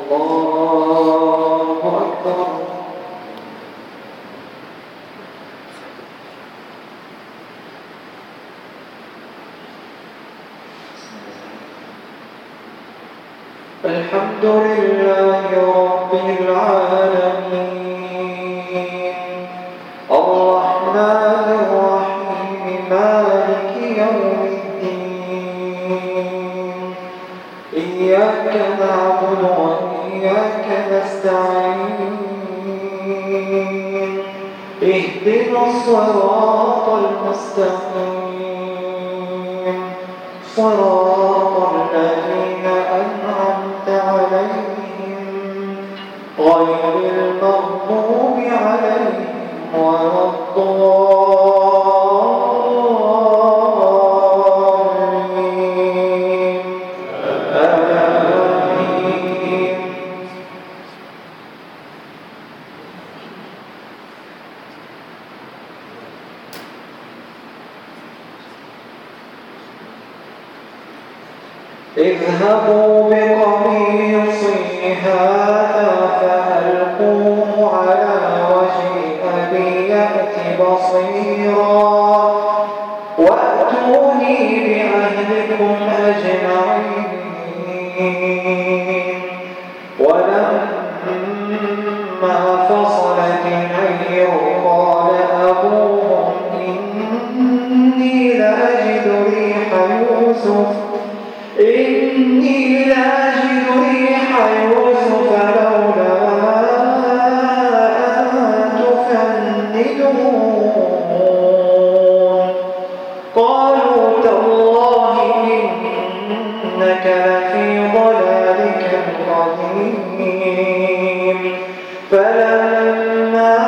الله أكبر. الحمد لله رب العالمين الرحمن الرحيم مالك يوم الدين إياك نعبد وإياك نستعين اهدنا الصراط المستقيم صراط الذين أنعمت عليهم غير المغضوب عليهم ولا الضالين آمين. اذهبوا بقميصي هذا فألقوه على وجه أبي يأت بصيرا وأتوني بأهلكم أجمعين. ولما فصلت العير قال أبوهم إني لأجد ريح يوسف لولا أن تفندون. قالوا تالله إنك لفي ضلالك القديم. فلما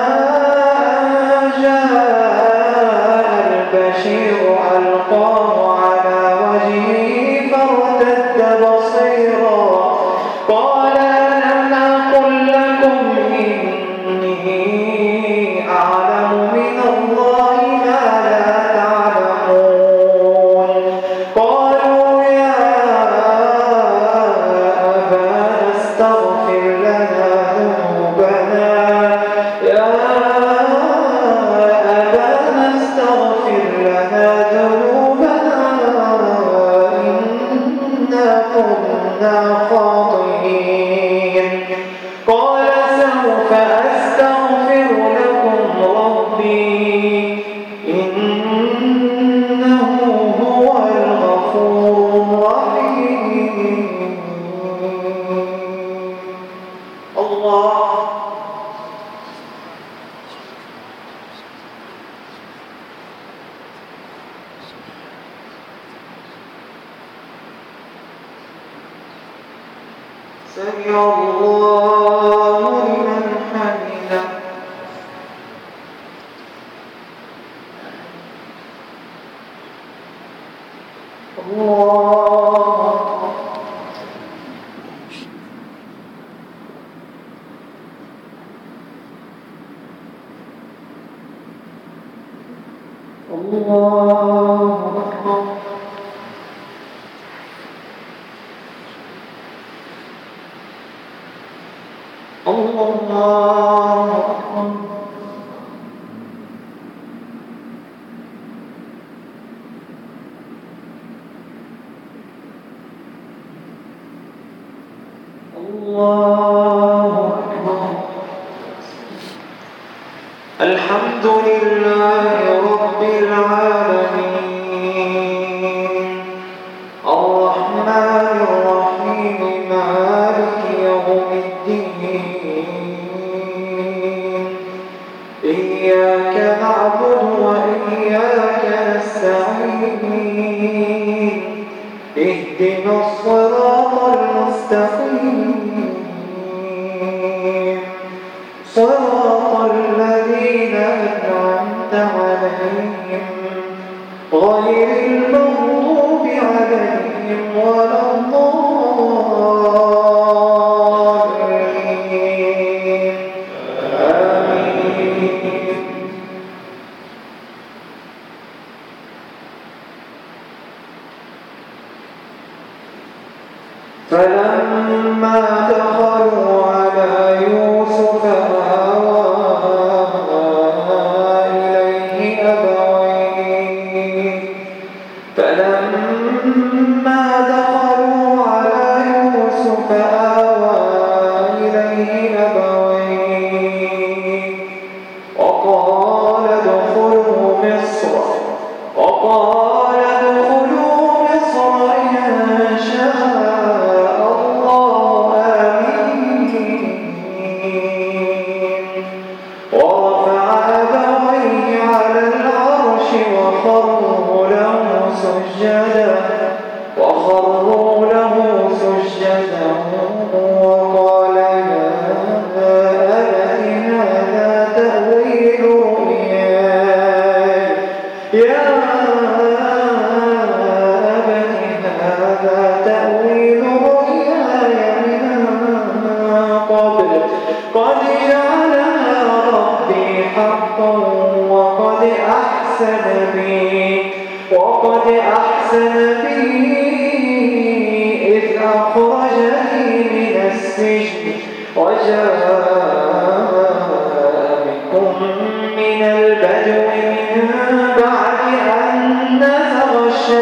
جاء البشير ألقاه على وجهه فارتد بصيرا قال ألم أقل لكم إني أعلم من الله ما لا تعلمون. قالوا يا أبانا استغفر لنا ذنوبنا كنا خاطئين. قال سوف أستغفر لكم ربي إنه هو الغفور الرحيم. الله سمع الله لمن حمده. الله أكبر. الله أكبر. الله أكبر. الحمد لله رب العالمين الرحمن الرحيم مالك يوم الدين إياك نعبد وإياك نستعين اهدنا الصراط المستقيم صراط الذين أنعمت عليهم غير المغضوب عليهم ولا الضالين آمين. فلما دخلوا على يوسف آوى إليه أبويه فلما دخلوا على يوسف آوى إليه أبويه وقال ادخلوا مصر إن شاء الله آمين ورفع أبويه على العرش وخروا له سجدا وقال يا أبت هذا تأويل رؤياي من قبل قد جعلها ربي حقا وقد أحسن بي إذ أخرجني من السجن وجاء بكم من البدو من بعد أن نزغ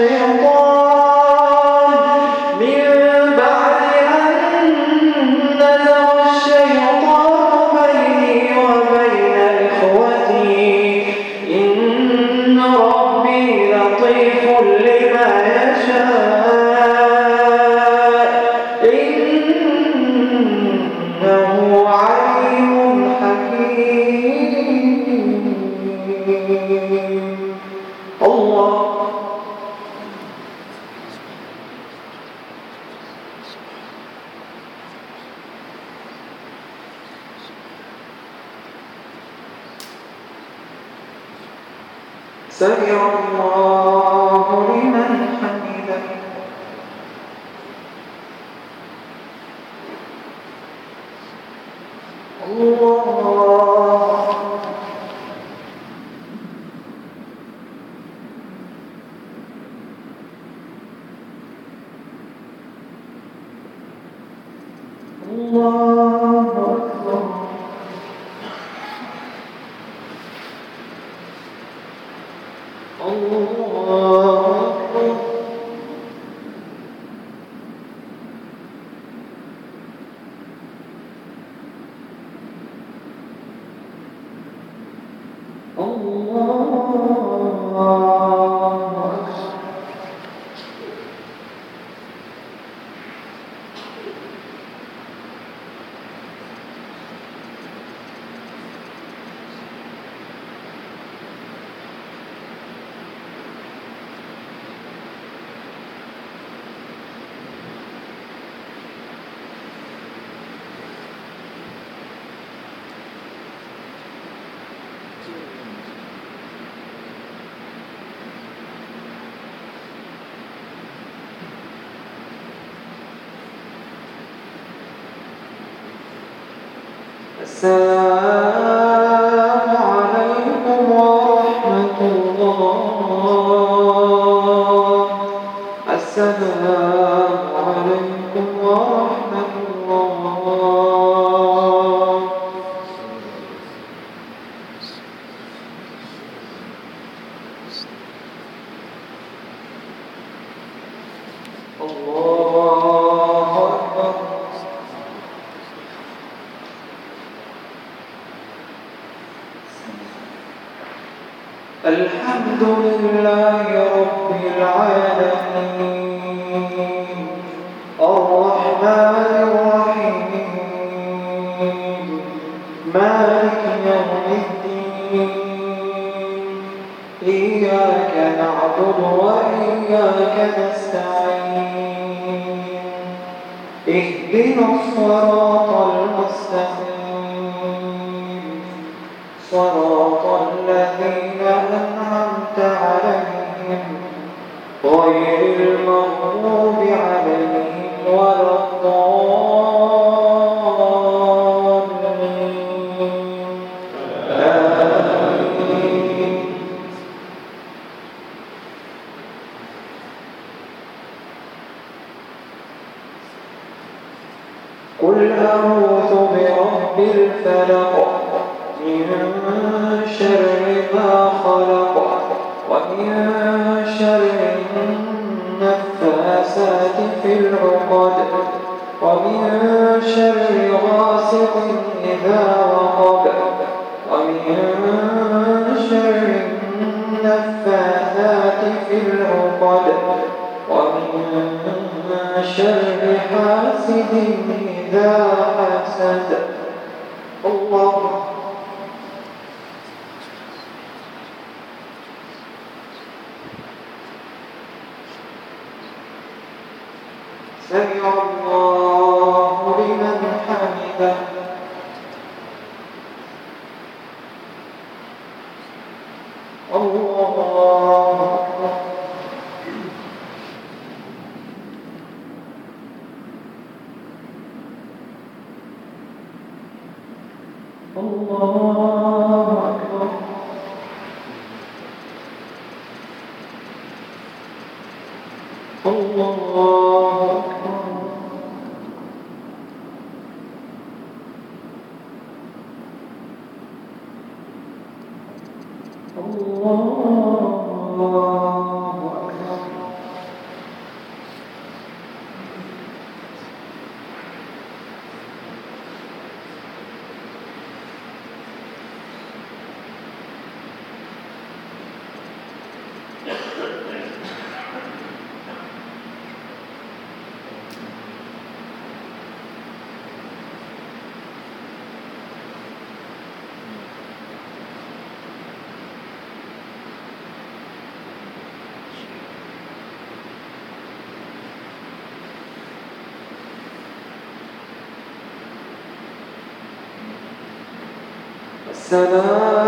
الشيطان بيني وبين إخوتي إن ربي لطيف لما يشاء إنه عليم حكيم. الله سمع الله لمن حمده. الله أكبر. السلام عليكم ورحمة الله. السلام عليكم ورحمة الله. الله أكبر. الحمد لله رب العالمين الرحمن الرحيم مالك يوم الدين إياك نعبد وإياك نستعين اهدنا الصراط المستقيم صراط الذين أنعمت عليهم غير المغضوب عليهم ولا الضالين. آمين. قل أعوذ برب الفلق من شر ما خلق ومن شر النفاثات في العقد ومن شر غاسق إذا وقب ومن شر النفاثات في العقد ومن شر حاسد إذا حسد. الله سمع الله لمن حمده. الله أكبر. الله أكبر. الله أكبر.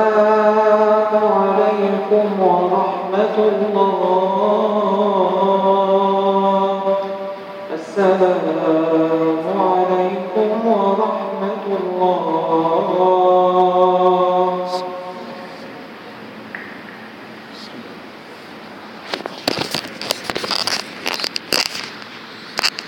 السلام عليكم ورحمة الله.